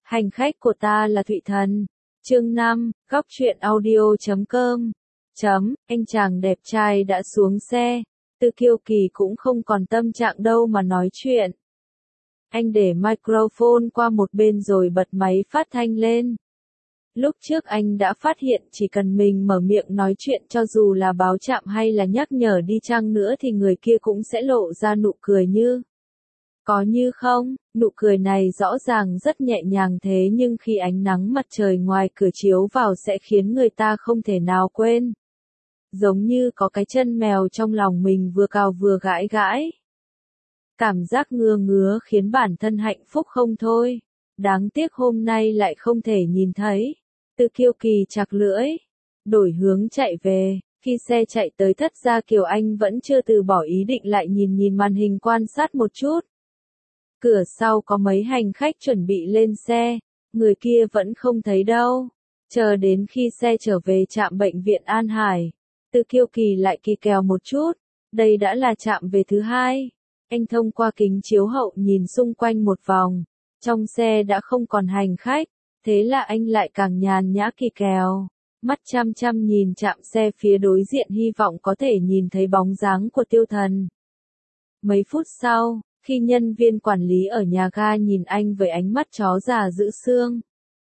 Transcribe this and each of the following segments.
Hành khách của ta là Thụy Thần. Chương 5, góc truyện audio.com. Anh chàng đẹp trai đã xuống xe. Tư Kiêu Kỳ cũng không còn tâm trạng đâu mà nói chuyện. Anh để microphone qua một bên rồi bật máy phát thanh lên. Lúc trước anh đã phát hiện chỉ cần mình mở miệng nói chuyện cho dù là báo chạm hay là nhắc nhở đi chăng nữa thì người kia cũng sẽ lộ ra nụ cười như. Có như không, nụ cười này rõ ràng rất nhẹ nhàng thế nhưng khi ánh nắng mặt trời ngoài cửa chiếu vào sẽ khiến người ta không thể nào quên. Giống như có cái chân mèo trong lòng mình vừa cào vừa gãi gãi. Cảm giác ngứa ngứa khiến bản thân hạnh phúc không thôi. Đáng tiếc hôm nay lại không thể nhìn thấy. Tư Kiêu Kỳ chặt lưỡi, đổi hướng chạy về. Khi xe chạy tới Thất Gia Kiều Anh vẫn chưa từ bỏ ý định lại nhìn màn hình quan sát một chút. Cửa sau có mấy hành khách chuẩn bị lên xe, người kia vẫn không thấy đâu. Chờ đến khi xe trở về trạm bệnh viện An Hải, Tư Kiêu Kỳ lại kỳ kèo một chút, đây đã là trạm về thứ hai. Anh thông qua kính chiếu hậu nhìn xung quanh một vòng, trong xe đã không còn hành khách, thế là anh lại càng nhàn nhã kỳ kèo. Mắt chăm chăm nhìn trạm xe phía đối diện hy vọng có thể nhìn thấy bóng dáng của Tiêu Thần. Mấy phút sau, khi nhân viên quản lý ở nhà ga nhìn anh với ánh mắt chó già giữ xương.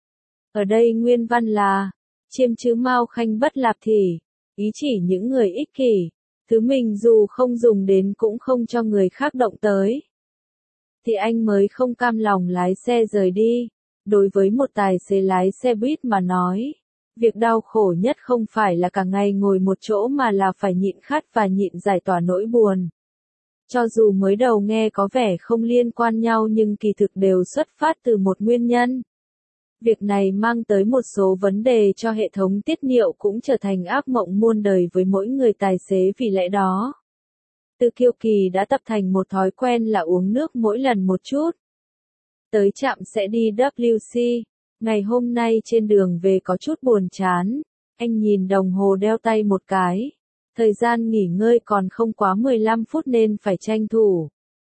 Ở đây nguyên văn là, chiêm chữ Mao Khanh bất lạp thỉ, ý chỉ những người ích kỷ, thứ mình dù không dùng đến cũng không cho người khác động tới. Thì anh mới không cam lòng lái xe rời đi. Đối với một tài xế lái xe buýt mà nói, việc đau khổ nhất không phải là cả ngày ngồi một chỗ mà là phải nhịn khát và nhịn giải tỏa nỗi buồn. Cho dù mới đầu nghe có vẻ không liên quan nhau nhưng kỳ thực đều xuất phát từ một nguyên nhân. Việc này mang tới một số vấn đề cho hệ thống tiết niệu cũng trở thành ác mộng muôn đời với mỗi người tài xế vì lẽ đó. Tư Kiêu Kỳ đã tập thành một thói quen là uống nước mỗi lần một chút. Tới trạm sẽ đi WC. Ngày hôm nay trên đường về có chút buồn chán. Anh nhìn đồng hồ đeo tay một cái. Thời gian nghỉ ngơi còn không quá 15 phút nên phải tranh thủ.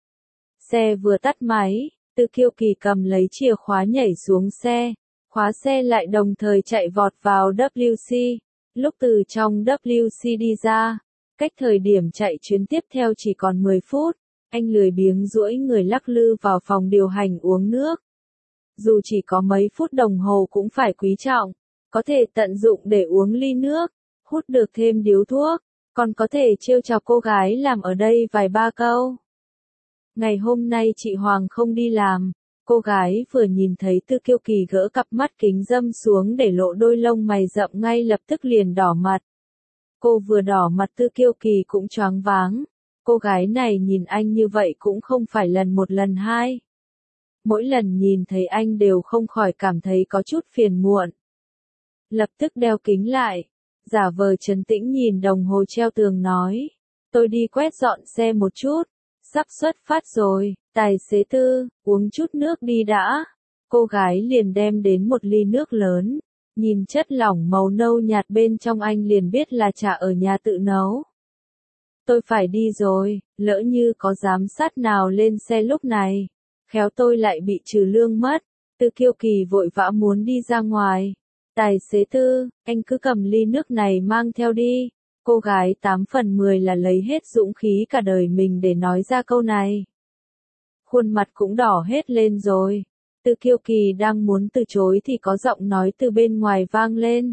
Xe vừa tắt máy, Tư Kiêu Kỳ cầm lấy chìa khóa nhảy xuống xe. Khóa xe lại đồng thời chạy vọt vào WC. Lúc từ trong WC đi ra, cách thời điểm chạy chuyến tiếp theo chỉ còn 10 phút. Anh lười biếng duỗi người lắc lư vào phòng điều hành uống nước. Dù chỉ có mấy phút đồng hồ cũng phải quý trọng, có thể tận dụng để uống ly nước, hút được thêm điếu thuốc, còn có thể trêu chọc cô gái làm ở đây vài ba câu. Ngày hôm nay chị Hoàng không đi làm, cô gái vừa nhìn thấy Tư Kiêu Kỳ gỡ cặp mắt kính râm xuống để lộ đôi lông mày rậm ngay lập tức liền đỏ mặt. Cô vừa đỏ mặt Tư Kiêu Kỳ cũng choáng váng. Cô gái này nhìn anh như vậy cũng không phải lần một lần hai. Mỗi lần nhìn thấy anh đều không khỏi cảm thấy có chút phiền muộn. Lập tức đeo kính lại, giả vờ trấn tĩnh nhìn đồng hồ treo tường nói. Tôi đi quét dọn xe một chút, sắp xuất phát rồi, tài xế Tư, uống chút nước đi đã. Cô gái liền đem đến một ly nước lớn, nhìn chất lỏng màu nâu nhạt bên trong anh liền biết là trà ở nhà tự nấu. Tôi phải đi rồi, lỡ như có giám sát nào lên xe lúc này, khéo tôi lại bị trừ lương mất. Tư Kiêu Kỳ vội vã muốn đi ra ngoài. Tài xế Tư, anh cứ cầm ly nước này mang theo đi. Cô gái 8 phần 10 là lấy hết dũng khí cả đời mình để nói ra câu này. Khuôn mặt cũng đỏ hết lên rồi. Tư Kiêu Kỳ đang muốn từ chối thì có giọng nói từ bên ngoài vang lên.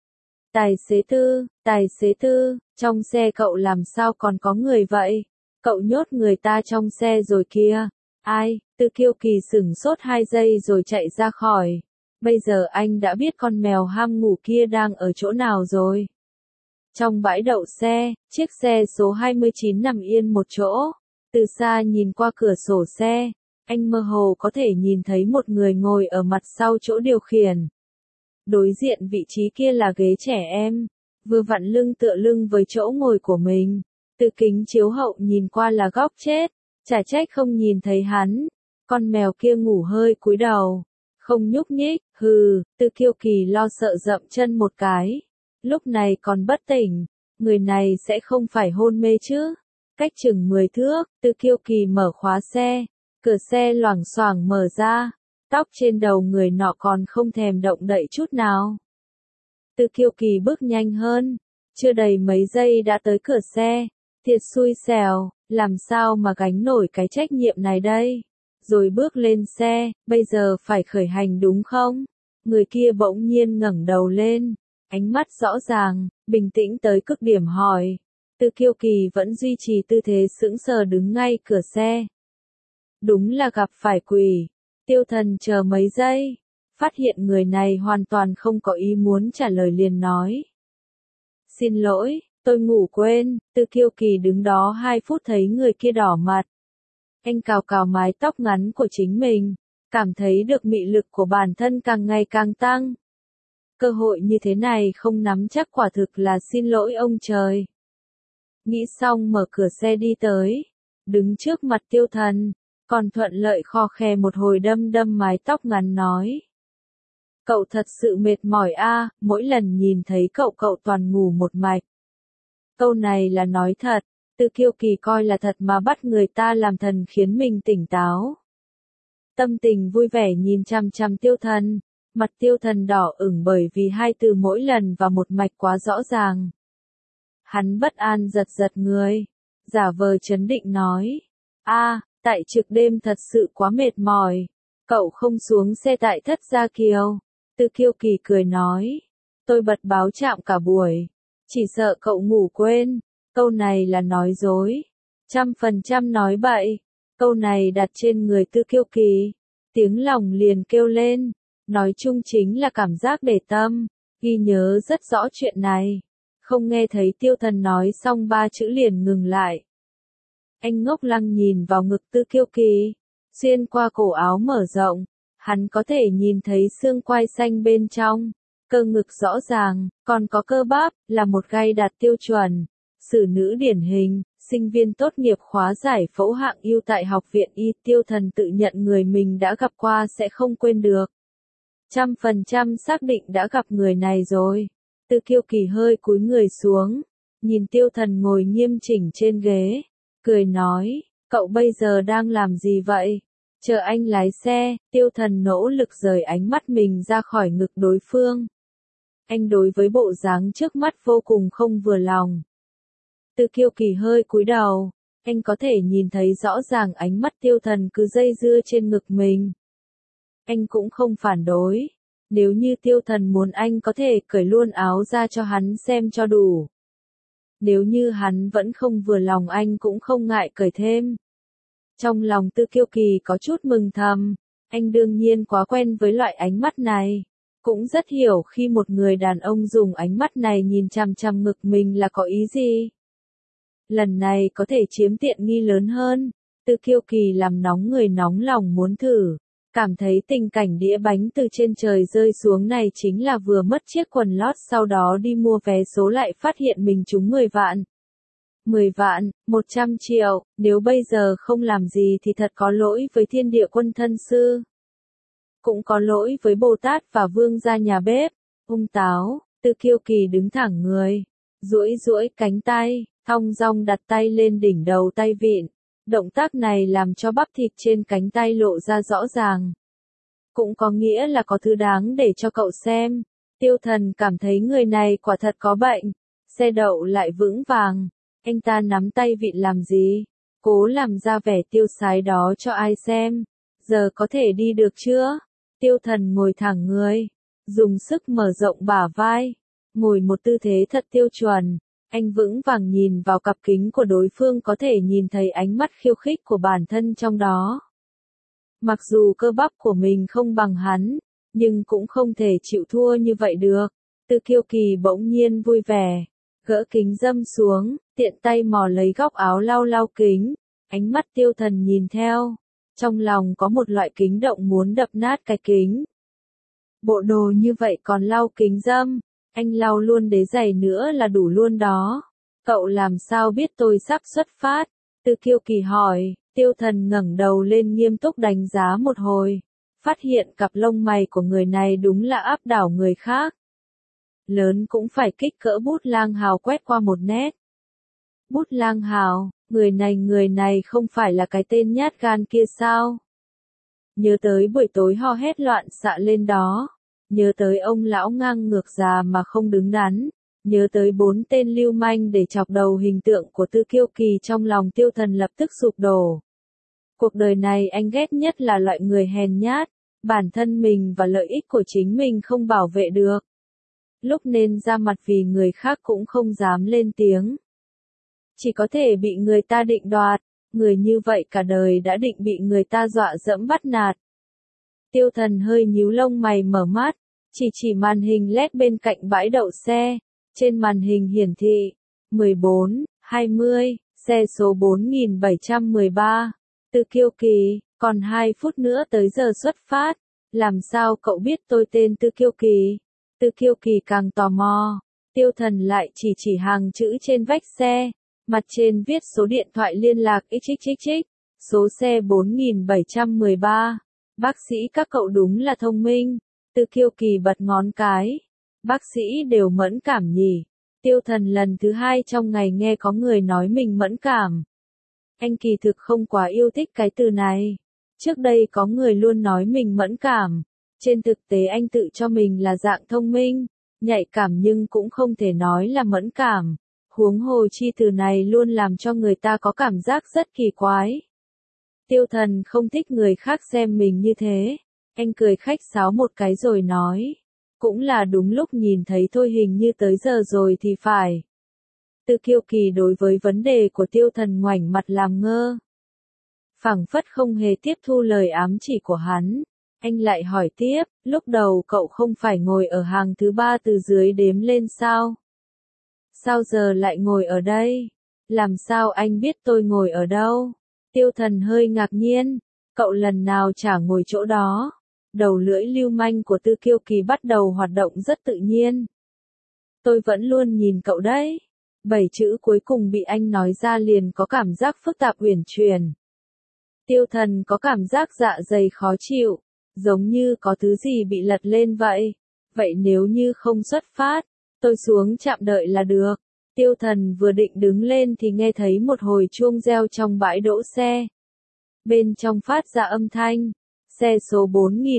Tài xế Tư, trong xe cậu làm sao còn có người vậy? Cậu nhốt người ta trong xe rồi kia. Ai? Tư Kiêu Kỳ sửng sốt 2 giây rồi chạy ra khỏi. Bây giờ anh đã biết con mèo ham ngủ kia đang ở chỗ nào rồi. Trong bãi đậu xe, chiếc xe số 29 nằm yên một chỗ. Từ xa nhìn qua cửa sổ xe, anh mơ hồ có thể nhìn thấy một người ngồi ở mặt sau chỗ điều khiển. Đối diện vị trí kia là ghế trẻ em, vừa vặn lưng tựa lưng với chỗ ngồi của mình. Từ kính chiếu hậu nhìn qua là góc chết, chả trách không nhìn thấy hắn. Con mèo kia ngủ hơi cúi đầu, không nhúc nhích, hừ. Tư Kiêu Kỳ lo sợ dậm chân một cái. Lúc này còn bất tỉnh, người này sẽ không phải hôn mê chứ. Cách chừng 10 thước, Tư Kiêu Kỳ mở khóa xe, cửa xe loảng xoảng mở ra. Tóc trên đầu người nọ còn không thèm động đậy chút nào. Từ Kiêu Kỳ bước nhanh hơn, chưa đầy mấy giây đã tới cửa xe. Thiệt xui xẻo, làm sao mà gánh nổi cái trách nhiệm này đây? Rồi bước lên xe, bây giờ phải khởi hành đúng không? Người kia bỗng nhiên ngẩng đầu lên, ánh mắt rõ ràng, bình tĩnh tới cực điểm hỏi. Từ Kiêu Kỳ vẫn duy trì tư thế sững sờ đứng ngay cửa xe. Đúng là gặp phải quỷ. Tiêu Thần chờ mấy giây, phát hiện người này hoàn toàn không có ý muốn trả lời liền nói. Xin lỗi, tôi ngủ quên. Từ Kiêu Kỳ đứng đó 2 phút thấy người kia đỏ mặt. Anh cào cào mái tóc ngắn của chính mình, cảm thấy được mị lực của bản thân càng ngày càng tăng. Cơ hội như thế này không nắm chắc quả thực là xin lỗi ông trời. Nghĩ xong mở cửa xe đi tới, đứng trước mặt Tiêu Thần, còn thuận lợi khò khè một hồi đâm đâm mái tóc ngắn nói. Cậu thật sự mệt mỏi a, mỗi lần nhìn thấy cậu toàn ngủ một mạch. Câu này là nói thật, Từ Kiêu Kỳ coi là thật mà bắt người ta làm thần khiến mình tỉnh táo. Tâm tình vui vẻ nhìn chằm chằm Tiêu Thần, mặt Tiêu Thần đỏ ửng bởi vì 2 từ mỗi lần và một mạch quá rõ ràng. Hắn bất an giật giật người, giả vờ trấn định nói. Tại trực đêm thật sự quá mệt mỏi, cậu không xuống xe tại Thất Gia Kiều. Từ Kiêu Kỳ cười nói, tôi bật báo trạm cả buổi, chỉ sợ cậu ngủ quên. Câu này là nói dối, 100% nói bậy. Câu này đặt trên người Từ Kiêu Kỳ, tiếng lòng liền kêu lên, nói chung chính là cảm giác để tâm, ghi nhớ rất rõ chuyện này. Không nghe thấy Tiêu Thần nói xong 3 chữ liền ngừng lại. Anh ngốc lăng nhìn vào ngực Từ Kiêu Kỳ, xuyên qua cổ áo mở rộng, hắn có thể nhìn thấy xương quai xanh bên trong, cơ ngực rõ ràng, còn có cơ bắp, là một gai đạt tiêu chuẩn. Xử nữ điển hình, sinh viên tốt nghiệp khóa giải phẫu hạng ưu tại Học viện Y. Tiêu Thần tự nhận người mình đã gặp qua sẽ không quên được. 100% xác định đã gặp người này rồi. Từ Kiêu Kỳ hơi cúi người xuống, nhìn Tiêu Thần ngồi nghiêm chỉnh trên ghế, cười nói, cậu bây giờ đang làm gì vậy? Chờ anh lái xe. Tiêu Thần nỗ lực rời ánh mắt mình ra khỏi ngực đối phương. Anh đối với bộ dáng trước mắt vô cùng không vừa lòng. Từ Kiêu Kỳ hơi cúi đầu, anh có thể nhìn thấy rõ ràng ánh mắt Tiêu Thần cứ dây dưa trên ngực mình. Anh cũng không phản đối, nếu như Tiêu Thần muốn anh có thể cởi luôn áo ra cho hắn xem cho đủ. Nếu như hắn vẫn không vừa lòng anh cũng không ngại cởi thêm. Trong lòng Từ Kiêu Kỳ có chút mừng thầm, anh đương nhiên quá quen với loại ánh mắt này. Cũng rất hiểu khi một người đàn ông dùng ánh mắt này nhìn chằm chằm ngực mình là có ý gì. Lần này có thể chiếm tiện nghi lớn hơn. Từ Kiêu Kỳ làm nóng người nóng lòng muốn thử. Cảm thấy tình cảnh đĩa bánh từ trên trời rơi xuống này chính là vừa mất chiếc quần lót sau đó đi mua vé số lại phát hiện mình trúng 10 vạn. 10 vạn, 100 triệu, nếu bây giờ không làm gì thì thật có lỗi với Thiên Địa Quân Thân Sư. Cũng có lỗi với Bồ Tát và Vương gia nhà bếp. Ung táo. Từ Kiêu Kỳ đứng thẳng người, duỗi duỗi cánh tay, thong dong đặt tay lên đỉnh đầu tay vịn. Động tác này làm cho bắp thịt trên cánh tay lộ ra rõ ràng. Cũng có nghĩa là có thứ đáng để cho cậu xem. Tiêu Thần cảm thấy người này quả thật có bệnh. Xe đậu lại vững vàng. Anh ta nắm tay vịn làm gì? Cố làm ra vẻ tiêu sái đó cho ai xem. Giờ có thể đi được chưa? Tiêu Thần ngồi thẳng người, dùng sức mở rộng bả vai, ngồi một tư thế thật tiêu chuẩn. Anh vững vàng nhìn vào cặp kính của đối phương có thể nhìn thấy ánh mắt khiêu khích của bản thân trong đó. Mặc dù cơ bắp của mình không bằng hắn, nhưng cũng không thể chịu thua như vậy được. Từ Kiêu Kỳ bỗng nhiên vui vẻ, gỡ kính râm xuống, tiện tay mò lấy góc áo lau lau kính, ánh mắt Tiêu Thần nhìn theo. Trong lòng có một loại kính động muốn đập nát cái kính. Bộ đồ như vậy còn lau kính râm, anh lau luôn đế giày nữa là đủ luôn đó. Cậu làm sao biết tôi sắp xuất phát? Từ Kiêu Kỳ hỏi. Tiêu Thần ngẩng đầu lên nghiêm túc đánh giá một hồi, phát hiện cặp lông mày của người này đúng là áp đảo người khác. Lớn cũng phải kích cỡ Bút Lang Hào quét qua một nét. Bút Lang Hào, người này không phải là cái tên nhát gan kia sao? nhớ tới buổi tối ho hét loạn xạ lên đó, nhớ tới ông lão ngang ngược già mà không đứng đắn, nhớ tới 4 tên lưu manh để chọc đầu hình tượng của Tư Kiêu Kỳ, trong lòng Tiêu Thần lập tức sụp đổ. Cuộc đời này anh ghét nhất là loại người hèn nhát, bản thân mình và lợi ích của chính mình không bảo vệ được. Lúc nên ra mặt vì người khác cũng không dám lên tiếng. Chỉ có thể bị người ta định đoạt, người như vậy cả đời đã định bị người ta dọa dẫm bắt nạt. Tiêu Thần hơi nhíu lông mày mở mắt, chỉ màn hình LED bên cạnh bãi đậu xe, trên màn hình hiển thị 14, 20, xe số 4713. Tư Kiêu Kỳ, còn 2 phút nữa tới giờ xuất phát. Làm sao cậu biết tôi tên Tư Kiêu Kỳ? Tư Kiêu Kỳ càng tò mò. Tiêu Thần lại chỉ hàng chữ trên vách xe, mặt trên viết số điện thoại liên lạc XXXX, số xe 4713. Bác sĩ các cậu đúng là thông minh. Tư Kiêu Kỳ bật ngón cái. Bác sĩ đều mẫn cảm nhỉ? Tiêu Thần lần thứ 2 trong ngày nghe có người nói mình mẫn cảm. Anh kỳ thực không quá yêu thích cái từ này. Trước đây có người luôn nói mình mẫn cảm. Trên thực tế anh tự cho mình là dạng thông minh, nhạy cảm nhưng cũng không thể nói là mẫn cảm. Huống hồ chi từ này luôn làm cho người ta có cảm giác rất kỳ quái. Tiêu Thần không thích người khác xem mình như thế. Anh cười khách sáo một cái rồi nói. Cũng là đúng lúc nhìn thấy thôi, hình như tới giờ rồi thì phải. Tư Kiêu Kỳ đối với vấn đề của Tiêu Thần ngoảnh mặt làm ngơ. Phảng phất không hề tiếp thu lời ám chỉ của hắn. Anh lại hỏi tiếp, lúc đầu cậu không phải ngồi ở hàng thứ 3 từ dưới đếm lên sao? Sao giờ lại ngồi ở đây? Làm sao anh biết tôi ngồi ở đâu? Tiêu Thần hơi ngạc nhiên, cậu lần nào chả ngồi chỗ đó. Đầu lưỡi lưu manh của Tư Kiêu Kỳ bắt đầu hoạt động rất tự nhiên. Tôi vẫn luôn nhìn cậu đấy. 7 chữ cuối cùng bị anh nói ra liền có cảm giác phức tạp uyển chuyển. Tiêu Thần có cảm giác dạ dày khó chịu, giống như có thứ gì bị lật lên vậy. Vậy nếu như không xuất phát, tôi xuống trạm đợi là được. Tiêu Thần vừa định đứng lên thì nghe thấy một hồi chuông reo trong bãi đỗ xe. Bên trong phát ra âm thanh, xe số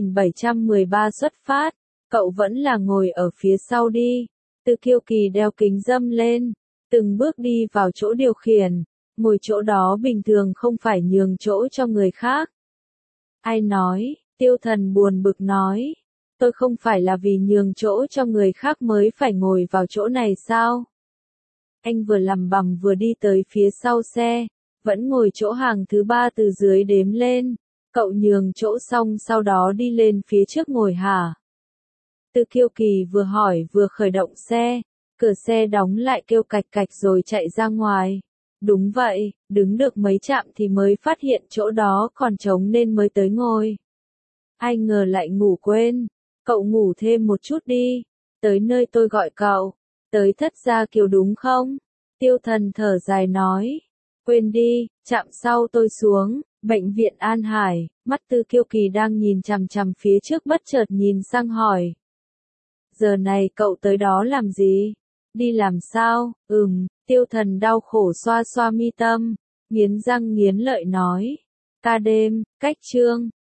4713 xuất phát, cậu vẫn là ngồi ở phía sau đi. Tư Kiêu Kỳ đeo kính râm lên, từng bước đi vào chỗ điều khiển, ngồi chỗ đó bình thường không phải nhường chỗ cho người khác. Ai nói? Tiêu Thần buồn bực nói. Tôi không phải là vì nhường chỗ cho người khác mới phải ngồi vào chỗ này sao? Anh vừa lẩm bẩm vừa đi tới phía sau xe, vẫn ngồi chỗ hàng thứ 3 từ dưới đếm lên. Cậu nhường chỗ xong sau đó đi lên phía trước ngồi hả? Tư Kiêu Kỳ vừa hỏi vừa khởi động xe, cửa xe đóng lại kêu cạch cạch rồi chạy ra ngoài. Đúng vậy, đứng được mấy chạm thì mới phát hiện chỗ đó còn trống nên mới tới ngồi. Ai ngờ lại ngủ quên. Cậu ngủ thêm một chút đi. Tới nơi tôi gọi cậu. Tới Thất Gia Kiều đúng không? Tiêu Thần thở dài nói. Quên đi, chạm sau tôi xuống. Bệnh viện An Hải. Mắt Tư Kiêu Kỳ đang nhìn chằm chằm phía trước bất chợt nhìn sang hỏi. Giờ này cậu tới đó làm gì? Đi làm sao? Tiêu Thần đau khổ xoa xoa mi tâm, nghiến răng nghiến lợi nói. Ca đêm, cách trương,